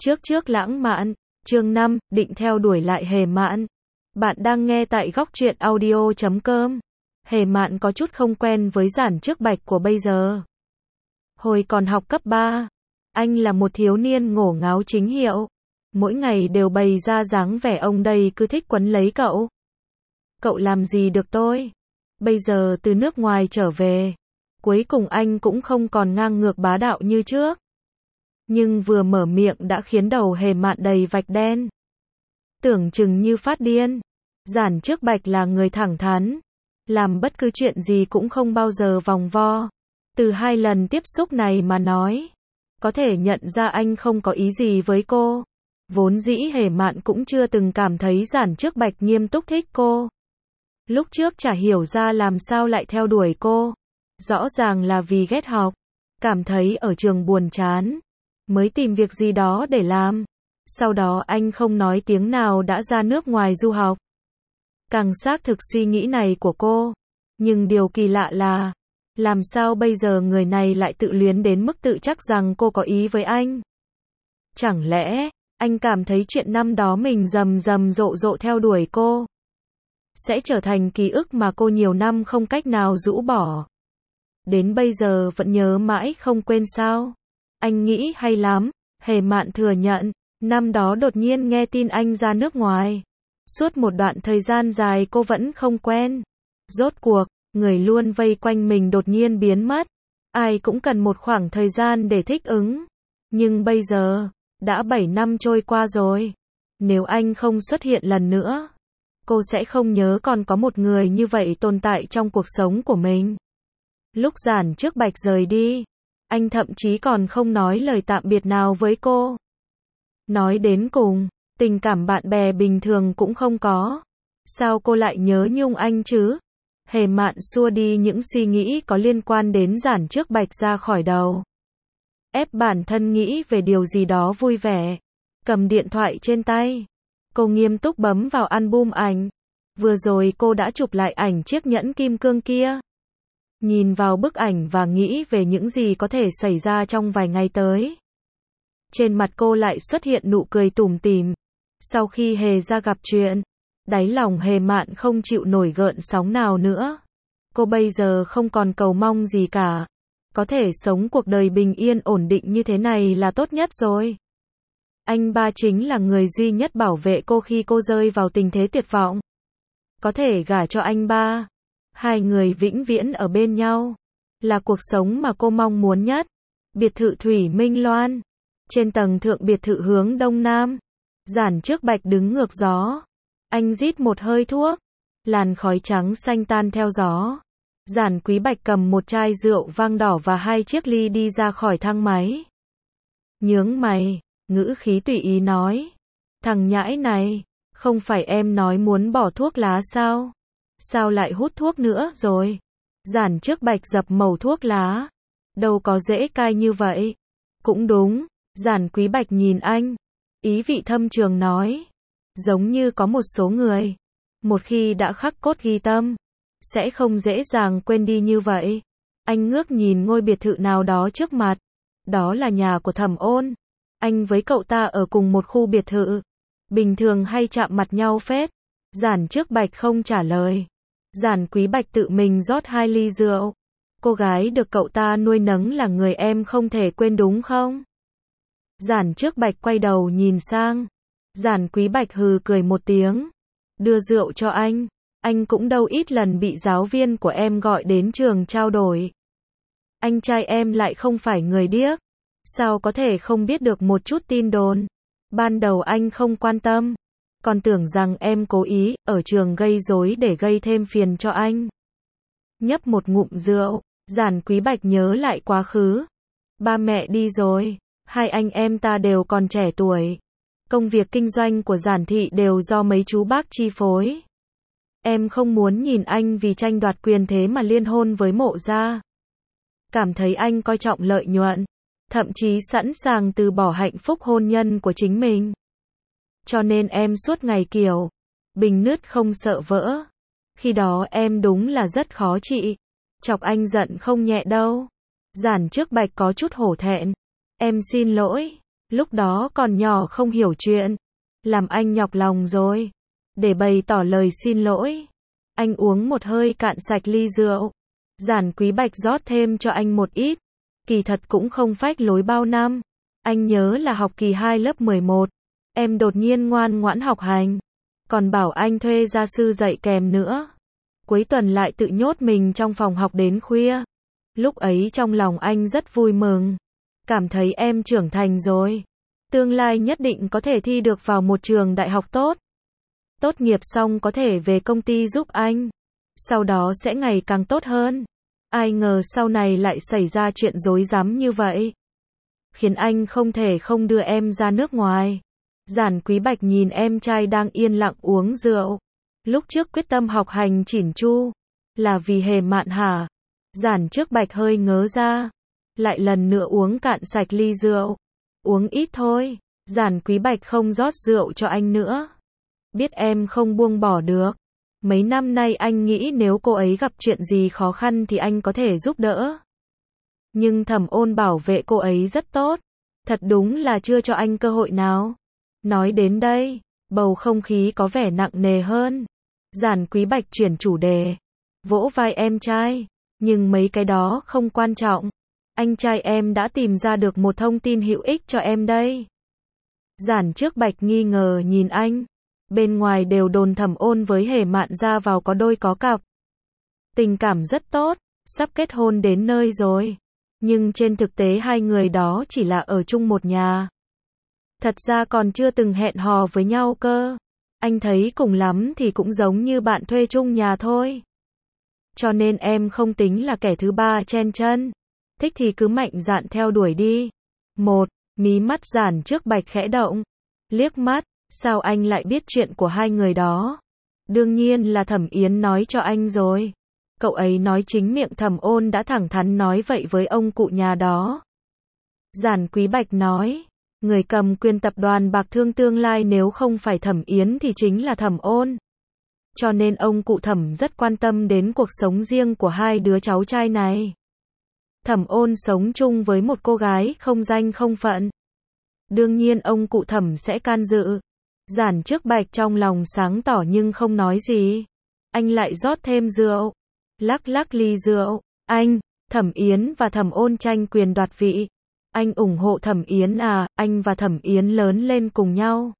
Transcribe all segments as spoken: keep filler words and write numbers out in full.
Trước trước lãng mạn, chương năm, định theo đuổi lại Hề Mạn. Bạn đang nghe tại góc truyện audio chấm com. Hề Mạn có chút không quen với Giản Trước Bạch của bây giờ. Hồi còn học cấp ba, anh là một thiếu niên ngổ ngáo chính hiệu. Mỗi ngày đều bày ra dáng vẻ ông đây cứ thích quấn lấy cậu. Cậu làm gì được tôi? Bây giờ từ nước ngoài trở về, cuối cùng anh cũng không còn ngang ngược bá đạo như trước. Nhưng vừa mở miệng đã khiến đầu Hề Mạn đầy vạch đen. Tưởng chừng như phát điên. Giản Trước Bạch là người thẳng thắn, làm bất cứ chuyện gì cũng không bao giờ vòng vo. Từ hai lần tiếp xúc này mà nói, có thể nhận ra anh không có ý gì với cô. Vốn dĩ Hề Mạn cũng chưa từng cảm thấy Giản Trước Bạch nghiêm túc thích cô. Lúc trước chả hiểu ra làm sao lại theo đuổi cô. Rõ ràng là vì ghét học, cảm thấy ở trường buồn chán, mới tìm việc gì đó để làm. Sau đó anh không nói tiếng nào đã ra nước ngoài du học. Càng xác thực suy nghĩ này của cô. Nhưng điều kỳ lạ là, làm sao bây giờ người này lại tự luyến đến mức tự chắc rằng cô có ý với anh? Chẳng lẽ, anh cảm thấy chuyện năm đó mình rầm rầm rộ rộ theo đuổi cô sẽ trở thành ký ức mà cô nhiều năm không cách nào rũ bỏ? Đến bây giờ vẫn nhớ mãi không quên sao? Anh nghĩ hay lắm. Hề Mạn thừa nhận, năm đó đột nhiên nghe tin anh ra nước ngoài. Suốt một đoạn thời gian dài cô vẫn không quen. Rốt cuộc, người luôn vây quanh mình đột nhiên biến mất. Ai cũng cần một khoảng thời gian để thích ứng. Nhưng bây giờ, đã bảy năm trôi qua rồi. Nếu anh không xuất hiện lần nữa, cô sẽ không nhớ còn có một người như vậy tồn tại trong cuộc sống của mình. Lúc Giản Trước Bạch rời đi, anh thậm chí còn không nói lời tạm biệt nào với cô. Nói đến cùng, tình cảm bạn bè bình thường cũng không có. Sao cô lại nhớ nhung anh chứ? Hề Mạn xua đi những suy nghĩ có liên quan đến Giản Trước Bạch ra khỏi đầu. Ép bản thân nghĩ về điều gì đó vui vẻ. Cầm điện thoại trên tay, cô nghiêm túc bấm vào album ảnh. Vừa rồi cô đã chụp lại ảnh chiếc nhẫn kim cương kia. Nhìn vào bức ảnh và nghĩ về những gì có thể xảy ra trong vài ngày tới. Trên mặt cô lại xuất hiện nụ cười tủm tỉm. Sau khi Hề ra gặp chuyện, đáy lòng Hề Mạn không chịu nổi gợn sóng nào nữa. Cô bây giờ không còn cầu mong gì cả. Có thể sống cuộc đời bình yên ổn định như thế này là tốt nhất rồi. Anh ba chính là người duy nhất bảo vệ cô khi cô rơi vào tình thế tuyệt vọng. Có thể gả cho anh ba, hai người vĩnh viễn ở bên nhau, là cuộc sống mà cô mong muốn nhất. Biệt thự Thủy Minh Loan. Trên tầng thượng biệt thự hướng đông nam, Giản Trước Bạch đứng ngược gió. Anh rít một hơi thuốc, làn khói trắng xanh tan theo gió. Giản Quý Bạch cầm một chai rượu vang đỏ và hai chiếc ly đi ra khỏi thang máy. Nhướng mày, ngữ khí tùy ý nói. Thằng nhãi này, không phải em nói muốn bỏ thuốc lá sao? Sao lại hút thuốc nữa rồi? Giản Trước Bạch dập mẩu thuốc lá. Đâu có dễ cai như vậy. Cũng đúng. Giản Quý Bạch nhìn anh, ý vị thâm trường nói. Giống như có một số người, một khi đã khắc cốt ghi tâm, sẽ không dễ dàng quên đi như vậy. Anh ngước nhìn ngôi biệt thự nào đó trước mặt. Đó là nhà của Thẩm Ôn. Anh với cậu ta ở cùng một khu biệt thự. Bình thường hay chạm mặt nhau phết. Giản Trước Bạch không trả lời. Giản Quý Bạch tự mình rót hai ly rượu. Cô gái được cậu ta nuôi nấng là người em không thể quên đúng không? Giản Trước Bạch quay đầu nhìn sang. Giản Quý Bạch hừ cười một tiếng. Đưa rượu cho anh. Anh cũng đâu ít lần bị giáo viên của em gọi đến trường trao đổi. Anh trai em lại không phải người điếc. Sao có thể không biết được một chút tin đồn? Ban đầu anh không quan tâm. Còn tưởng rằng em cố ý, ở trường gây rối để gây thêm phiền cho anh. Nhấp một ngụm rượu, Giản Quý Bạch nhớ lại quá khứ. Ba mẹ đi rồi. Hai anh em ta đều còn trẻ tuổi. Công việc kinh doanh của Giản thị đều do mấy chú bác chi phối. Em không muốn nhìn anh vì tranh đoạt quyền thế mà liên hôn với Mộ gia. Cảm thấy anh coi trọng lợi nhuận, thậm chí sẵn sàng từ bỏ hạnh phúc hôn nhân của chính mình. Cho nên em suốt ngày kiểu bình nứt không sợ vỡ. Khi đó em đúng là rất khó trị. Chọc anh giận không nhẹ đâu. Giản Trước Bạch có chút hổ thẹn. Em xin lỗi. Lúc đó còn nhỏ không hiểu chuyện, làm anh nhọc lòng rồi. Để bày tỏ lời xin lỗi, anh uống một hơi cạn sạch ly rượu. Giản Quý Bạch rót thêm cho anh một ít. Kỳ thật cũng không phách lối bao năm. Anh nhớ là học kỳ hai lớp mười một, em đột nhiên ngoan ngoãn học hành, còn bảo anh thuê gia sư dạy kèm nữa. Cuối tuần lại tự nhốt mình trong phòng học đến khuya. Lúc ấy trong lòng anh rất vui mừng, cảm thấy em trưởng thành rồi, tương lai nhất định có thể thi được vào một trường đại học tốt. Tốt nghiệp xong có thể về công ty giúp anh, sau đó sẽ ngày càng tốt hơn. Ai ngờ sau này lại xảy ra chuyện rối rắm như vậy, khiến anh không thể không đưa em ra nước ngoài. Giản Quý Bạch nhìn em trai đang yên lặng uống rượu. Lúc trước quyết tâm học hành chỉn chu, là vì Hề Mạn hả? Giản Trước Bạch hơi ngớ ra, lại lần nữa uống cạn sạch ly rượu. Uống ít thôi. Giản Quý Bạch không rót rượu cho anh nữa. Biết em không buông bỏ được. Mấy năm nay anh nghĩ nếu cô ấy gặp chuyện gì khó khăn thì anh có thể giúp đỡ. Nhưng Thẩm Ôn bảo vệ cô ấy rất tốt. Thật đúng là chưa cho anh cơ hội nào. Nói đến đây, bầu không khí có vẻ nặng nề hơn. Giản Quý Bạch chuyển chủ đề, vỗ vai em trai. Nhưng mấy cái đó không quan trọng. Anh trai em đã tìm ra được một thông tin hữu ích cho em đây. Giản Trước Bạch nghi ngờ nhìn anh. Bên ngoài đều đồn Thẩm Ôn với Hề Mạn ra vào có đôi có cặp. Tình cảm rất tốt, sắp kết hôn đến nơi rồi. Nhưng trên thực tế hai người đó chỉ là ở chung một nhà. Thật ra còn chưa từng hẹn hò với nhau cơ. Anh thấy cùng lắm thì cũng giống như bạn thuê chung nhà thôi. Cho nên em không tính là kẻ thứ ba chen chân. Thích thì cứ mạnh dạn theo đuổi đi. Một, mí mắt Giản Trước Bạch khẽ động. Liếc mắt, sao anh lại biết chuyện của hai người đó? Đương nhiên là Thẩm Yến nói cho anh rồi. Cậu ấy nói chính miệng Thẩm Ôn đã thẳng thắn nói vậy với ông cụ nhà đó. Giản Quý Bạch nói, người cầm quyền tập đoàn Bạc Thương tương lai nếu không phải Thẩm Yến thì chính là Thẩm Ôn. Cho nên ông cụ Thẩm rất quan tâm đến cuộc sống riêng của hai đứa cháu trai này. Thẩm Ôn sống chung với một cô gái không danh không phận. Đương nhiên ông cụ Thẩm sẽ can dự. Giản Trước Bạch trong lòng sáng tỏ nhưng không nói gì. Anh lại rót thêm rượu. Lắc lắc ly rượu. Anh, Thẩm Yến và Thẩm Ôn tranh quyền đoạt vị. Anh ủng hộ Thẩm Yến à? Anh và Thẩm Yến lớn lên cùng nhau.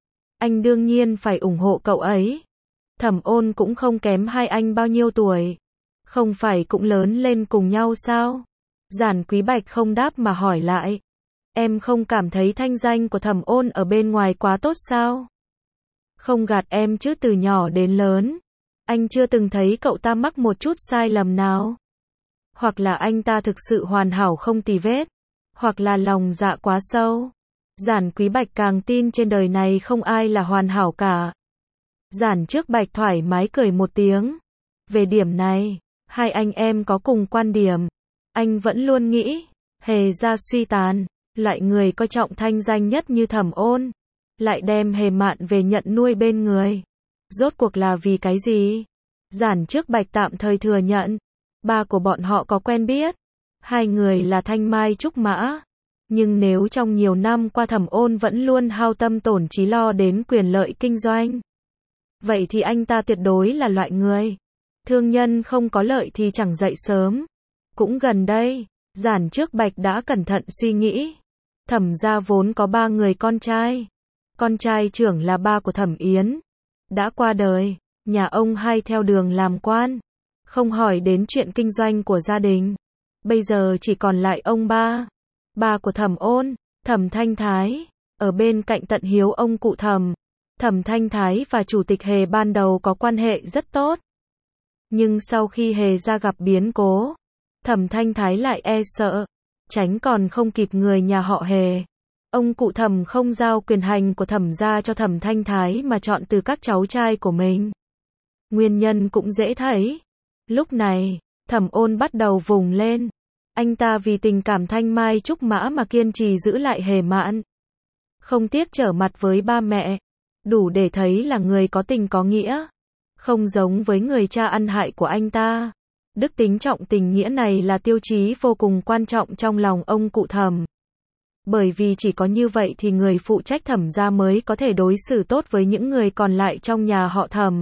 Anh đương nhiên phải ủng hộ cậu ấy. Thẩm Ôn cũng không kém hai anh bao nhiêu tuổi. Không phải cũng lớn lên cùng nhau sao? Giản Quý Bạch không đáp mà hỏi lại. Em không cảm thấy thanh danh của Thẩm Ôn ở bên ngoài quá tốt sao? Không gạt em chứ từ nhỏ đến lớn, anh chưa từng thấy cậu ta mắc một chút sai lầm nào. Hoặc là anh ta thực sự hoàn hảo không tì vết, hoặc là lòng dạ quá sâu. Giản Quý Bạch càng tin trên đời này không ai là hoàn hảo cả. Giản Trước Bạch thoải mái cười một tiếng. Về điểm này, hai anh em có cùng quan điểm. Anh vẫn luôn nghĩ, Hề gia suy tàn, loại người coi trọng thanh danh nhất như Thẩm Ôn, lại đem Hề Mạn về nhận nuôi bên người. Rốt cuộc là vì cái gì? Giản Trước Bạch tạm thời thừa nhận, ba của bọn họ có quen biết. Hai người là thanh mai trúc mã. Nhưng nếu trong nhiều năm qua Thẩm Ôn vẫn luôn hao tâm tổn trí lo đến quyền lợi kinh doanh, vậy thì anh ta tuyệt đối là loại người thương nhân không có lợi thì chẳng dậy sớm. Cũng gần đây, Giản Trước Bạch đã cẩn thận suy nghĩ. Thẩm gia vốn có ba người con trai. Con trai trưởng là ba của Thẩm Yến, đã qua đời. Nhà ông hai theo đường làm quan, không hỏi đến chuyện kinh doanh của gia đình. Bây giờ chỉ còn lại ông ba, ba của Thẩm Ôn, Thẩm Thanh Thái, ở bên cạnh tận hiếu ông cụ Thẩm. Thẩm Thanh Thái và chủ tịch Hề ban đầu có quan hệ rất tốt. Nhưng sau khi Hề gia gặp biến cố, Thẩm Thanh Thái lại e sợ, tránh còn không kịp người nhà họ Hề. Ông cụ Thẩm không giao quyền hành của Thẩm gia cho Thẩm Thanh Thái mà chọn từ các cháu trai của mình. Nguyên nhân cũng dễ thấy. Lúc này, Thẩm Ôn bắt đầu vùng lên. Anh ta vì tình cảm thanh mai trúc mã mà kiên trì giữ lại Hề Mạn. Không tiếc trở mặt với ba mẹ. Đủ để thấy là người có tình có nghĩa. Không giống với người cha ăn hại của anh ta. Đức tính trọng tình nghĩa này là tiêu chí vô cùng quan trọng trong lòng ông cụ Thẩm. Bởi vì chỉ có như vậy thì người phụ trách Thẩm gia mới có thể đối xử tốt với những người còn lại trong nhà họ Thẩm.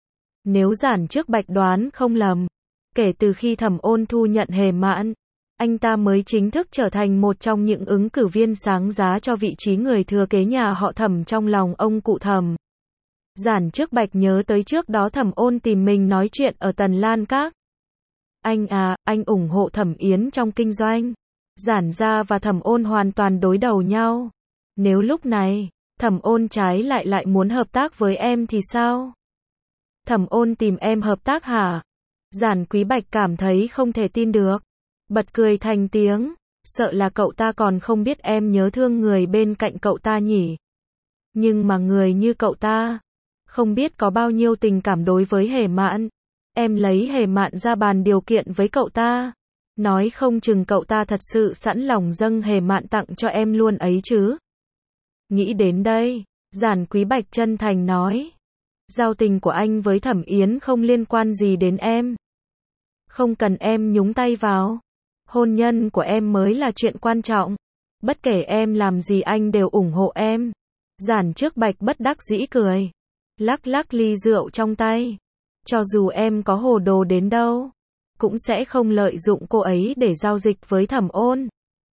Nếu Giản Trước Bạch đoán không lầm, kể từ khi Thẩm Ôn thu nhận Hề Mạn, anh ta mới chính thức trở thành một trong những ứng cử viên sáng giá cho vị trí người thừa kế nhà họ Thẩm trong lòng ông cụ Thẩm. Giản Trước Bạch nhớ tới trước đó Thẩm Ôn tìm mình nói chuyện ở Tần Lan Các. Anh à, anh ủng hộ Thẩm Yến trong kinh doanh. Giản gia và Thẩm Ôn hoàn toàn đối đầu nhau. Nếu lúc này, Thẩm Ôn trái lại lại muốn hợp tác với em thì sao? Thẩm Ôn tìm em hợp tác hả? Giản Quý Bạch cảm thấy không thể tin được. Bật cười thành tiếng, sợ là cậu ta còn không biết em nhớ thương người bên cạnh cậu ta nhỉ. Nhưng mà người như cậu ta, không biết có bao nhiêu tình cảm đối với Hề Mạn. Em lấy Hề Mạn ra bàn điều kiện với cậu ta. Nói không chừng cậu ta thật sự sẵn lòng dâng Hề Mạn tặng cho em luôn ấy chứ. Nghĩ đến đây, Giản Quý Bạch chân thành nói. Giao tình của anh với Thẩm Yến không liên quan gì đến em. Không cần em nhúng tay vào. Hôn nhân của em mới là chuyện quan trọng. Bất kể em làm gì anh đều ủng hộ em. Giản Trước Bạch bất đắc dĩ cười. Lắc lắc ly rượu trong tay. Cho dù em có hồ đồ đến đâu, cũng sẽ không lợi dụng cô ấy để giao dịch với Thẩm Ôn.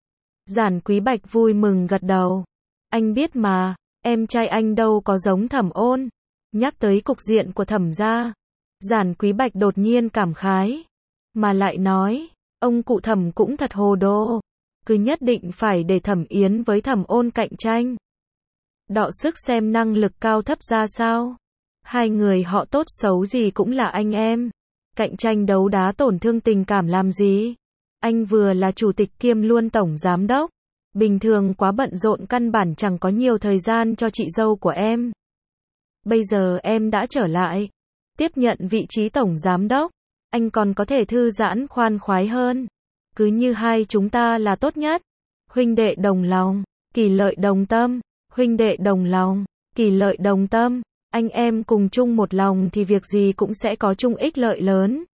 Giản Quý Bạch vui mừng gật đầu. Anh biết mà, em trai anh đâu có giống Thẩm Ôn. Nhắc tới cục diện của Thẩm gia, Giản Quý Bạch đột nhiên cảm khái. Mà lại nói, ông cụ Thẩm cũng thật hồ đồ. Cứ nhất định phải để Thẩm Yến với Thẩm Ôn cạnh tranh. Đọ sức xem năng lực cao thấp ra sao. Hai người họ tốt xấu gì cũng là anh em. Cạnh tranh đấu đá tổn thương tình cảm làm gì? Anh vừa là chủ tịch kiêm luôn tổng giám đốc. Bình thường quá bận rộn căn bản chẳng có nhiều thời gian cho chị dâu của em. Bây giờ em đã trở lại, tiếp nhận vị trí tổng giám đốc. Anh còn có thể thư giãn khoan khoái hơn. Cứ như hai chúng ta là tốt nhất. Huynh đệ đồng lòng, kỳ lợi đồng tâm. Huynh đệ đồng lòng, kỳ lợi đồng tâm. Anh em cùng chung một lòng thì việc gì cũng sẽ có chung ích lợi lớn.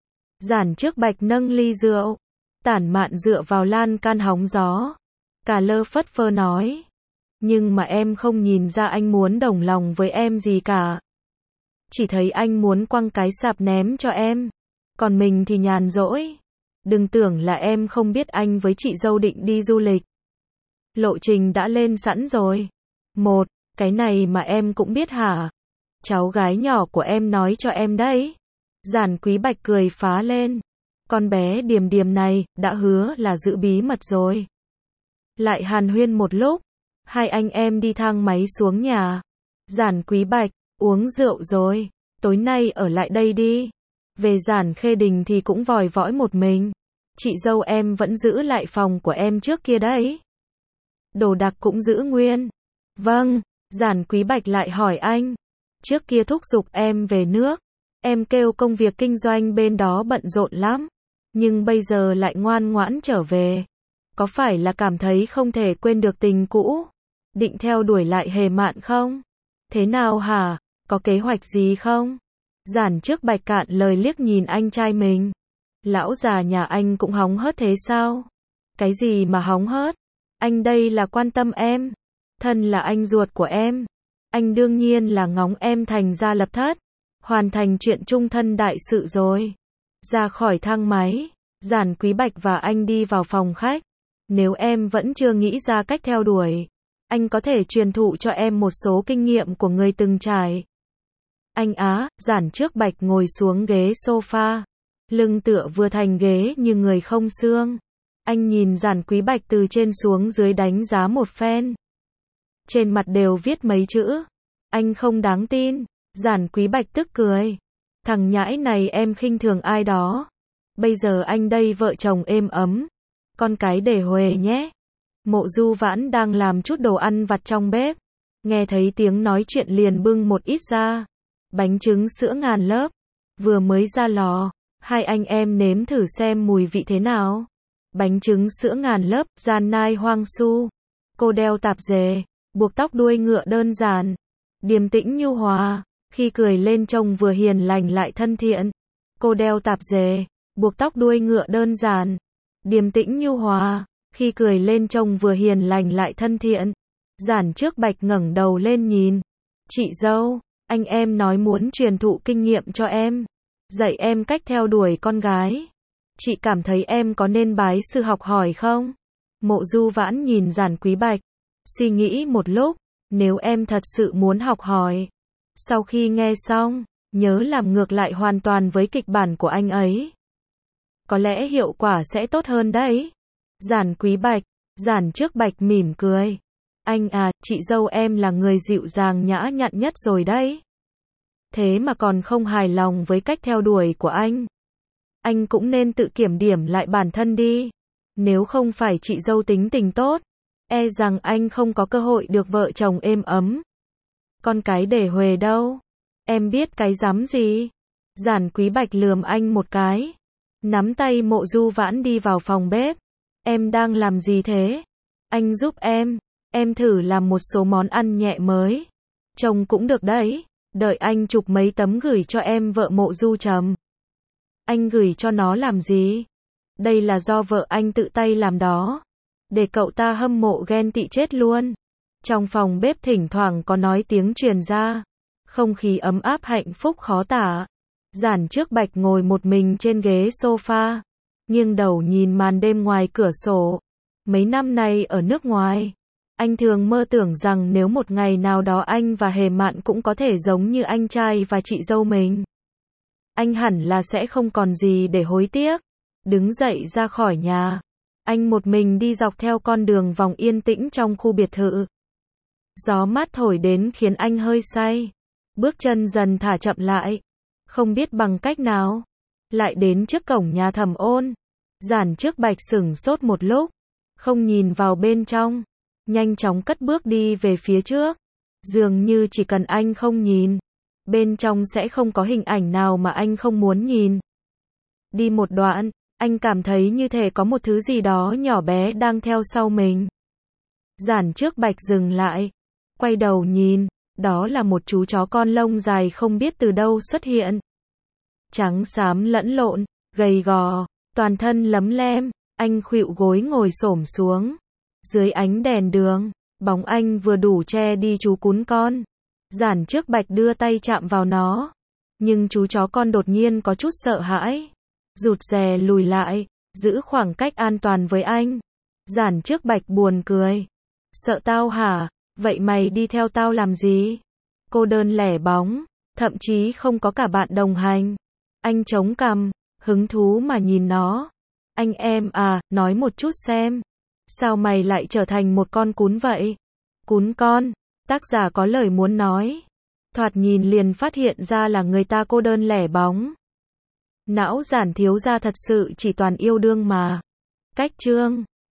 Giản Trước Bạch nâng ly rượu. Tản Mạn dựa vào lan can hóng gió. Cà lơ phất phơ nói. Nhưng mà em không nhìn ra anh muốn đồng lòng với em gì cả. Chỉ thấy anh muốn quăng cái sạp ném cho em. Còn mình thì nhàn rỗi. Đừng tưởng là em không biết anh với chị dâu định đi du lịch. Lộ trình đã lên sẵn rồi. Một, cái này mà em cũng biết hả? Cháu gái nhỏ của em nói cho em đấy. Giản Quý Bạch cười phá lên. Con bé Điềm Điềm này, đã hứa là giữ bí mật rồi. Lại hàn huyên một lúc. Hai anh em đi thang máy xuống nhà. Giản Quý Bạch, uống rượu rồi. Tối nay ở lại đây đi. Về Giản Khê Đình thì cũng vòi või một mình. Chị dâu em vẫn giữ lại phòng của em trước kia đấy. Đồ đạc cũng giữ nguyên. Vâng, Giản Quý Bạch lại hỏi anh. Trước kia thúc giục em về nước. Em kêu công việc kinh doanh bên đó bận rộn lắm. Nhưng bây giờ lại ngoan ngoãn trở về. Có phải là cảm thấy không thể quên được tình cũ? Định theo đuổi lại Hề Mạn không? Thế nào hả? Có kế hoạch gì không? Giản Trước Bạch cạn lời liếc nhìn anh trai mình. Lão già nhà anh cũng hóng hớt thế sao? Cái gì mà hóng hớt? Anh đây là quan tâm em. Thân là anh ruột của em. Anh đương nhiên là ngóng em thành gia lập thất. Hoàn thành chuyện chung thân đại sự rồi. Ra khỏi thang máy, Giản Quý Bạch và anh đi vào phòng khách. Nếu em vẫn chưa nghĩ ra cách theo đuổi, anh có thể truyền thụ cho em một số kinh nghiệm của người từng trải. Anh á, Giản Trước Bạch ngồi xuống ghế sofa. Lưng tựa vừa thành ghế như người không xương. Anh nhìn Giản Quý Bạch từ trên xuống dưới đánh giá một phen. Trên mặt đều viết mấy chữ. Anh không đáng tin. Giản Quý Bạch tức cười. Thằng nhãi này em khinh thường ai đó. Bây giờ anh đây vợ chồng êm ấm. Con cái để huề nhé. Mộ Du Vãn đang làm chút đồ ăn vặt trong bếp. Nghe thấy tiếng nói chuyện liền bưng một ít ra. Bánh trứng sữa ngàn lớp. Vừa mới ra lò. Hai anh em nếm thử xem mùi vị thế nào. Bánh trứng sữa ngàn lớp, gian nai hoang su. Cô đeo tạp dề. Buộc tóc đuôi ngựa đơn giản. Điềm tĩnh nhu hòa. Khi cười lên trông vừa hiền lành lại thân thiện. Cô đeo tạp dề. Buộc tóc đuôi ngựa đơn giản. Điềm tĩnh nhu hòa. Khi cười lên trông vừa hiền lành lại thân thiện. Giản Trước Bạch ngẩng đầu lên nhìn. Chị dâu, anh em nói muốn truyền thụ kinh nghiệm cho em. Dạy em cách theo đuổi con gái. Chị cảm thấy em có nên bái sư học hỏi không? Mộ Du Vãn nhìn Giản Quý Bạch. Suy nghĩ một lúc. Nếu em thật sự muốn học hỏi. Sau khi nghe xong, nhớ làm ngược lại hoàn toàn với kịch bản của anh ấy. Có lẽ hiệu quả sẽ tốt hơn đấy. Giản Quý Bạch. Giản Trước Bạch mỉm cười. Anh à, chị dâu em là người dịu dàng nhã nhặn nhất rồi đấy. Thế mà còn không hài lòng với cách theo đuổi của anh. Anh cũng nên tự kiểm điểm lại bản thân đi. Nếu không phải chị dâu tính tình tốt, e rằng anh không có cơ hội được vợ chồng êm ấm. Con cái để huề đâu. Em biết cái dám gì. Giản Quý Bạch lườm anh một cái. Nắm tay Mộ Du Vãn đi vào phòng bếp. Em đang làm gì thế? Anh giúp em. Em thử làm một số món ăn nhẹ mới. Trông cũng được đấy. Đợi anh chụp mấy tấm gửi cho em vợ Mộ Du Trầm. Anh gửi cho nó làm gì? Đây là do vợ anh tự tay làm đó. Để cậu ta hâm mộ ghen tị chết luôn. Trong phòng bếp thỉnh thoảng có nói tiếng truyền ra. Không khí ấm áp hạnh phúc khó tả. Giản Trước Bạch ngồi một mình trên ghế sofa. Nghiêng đầu nhìn màn đêm ngoài cửa sổ. Mấy năm nay ở nước ngoài, anh thường mơ tưởng rằng nếu một ngày nào đó anh và Hề Mạn cũng có thể giống như anh trai và chị dâu mình. Anh hẳn là sẽ không còn gì để hối tiếc. Đứng dậy ra khỏi nhà. Anh một mình đi dọc theo con đường vòng yên tĩnh trong khu biệt thự. Gió mát thổi đến khiến anh hơi say. Bước chân dần thả chậm lại. Không biết bằng cách nào. Lại đến trước cổng nhà Thẩm Ôn. Giản Trước Bạch sửng sốt một lúc. Không nhìn vào bên trong. Nhanh chóng cất bước đi về phía trước. Dường như chỉ cần anh không nhìn, bên trong sẽ không có hình ảnh nào mà anh không muốn nhìn. Đi một đoạn, anh cảm thấy như thể có một thứ gì đó nhỏ bé đang theo sau mình. Giản Trước Bạch dừng lại. Quay đầu nhìn. Đó là một chú chó con lông dài không biết từ đâu xuất hiện. Trắng xám lẫn lộn, gầy gò, toàn thân lấm lem. Anh khuỵu gối ngồi xổm xuống. Dưới ánh đèn đường, bóng anh vừa đủ che đi chú cún con. Giản Trước Bạch đưa tay chạm vào nó. Nhưng chú chó con đột nhiên có chút sợ hãi. Rụt rè lùi lại, giữ khoảng cách an toàn với anh. Giản Trước Bạch buồn cười. Sợ tao hả? Vậy mày đi theo tao làm gì? Cô đơn lẻ bóng, thậm chí không có cả bạn đồng hành. Anh chống cằm, hứng thú mà nhìn nó. Anh em à, nói một chút xem. Sao mày lại trở thành một con cún vậy? Cún con, tác giả có lời muốn nói. Thoạt nhìn liền phát hiện ra là người ta cô đơn lẻ bóng. Não Giản thiếu gia thật sự chỉ toàn yêu đương mà. Cách chương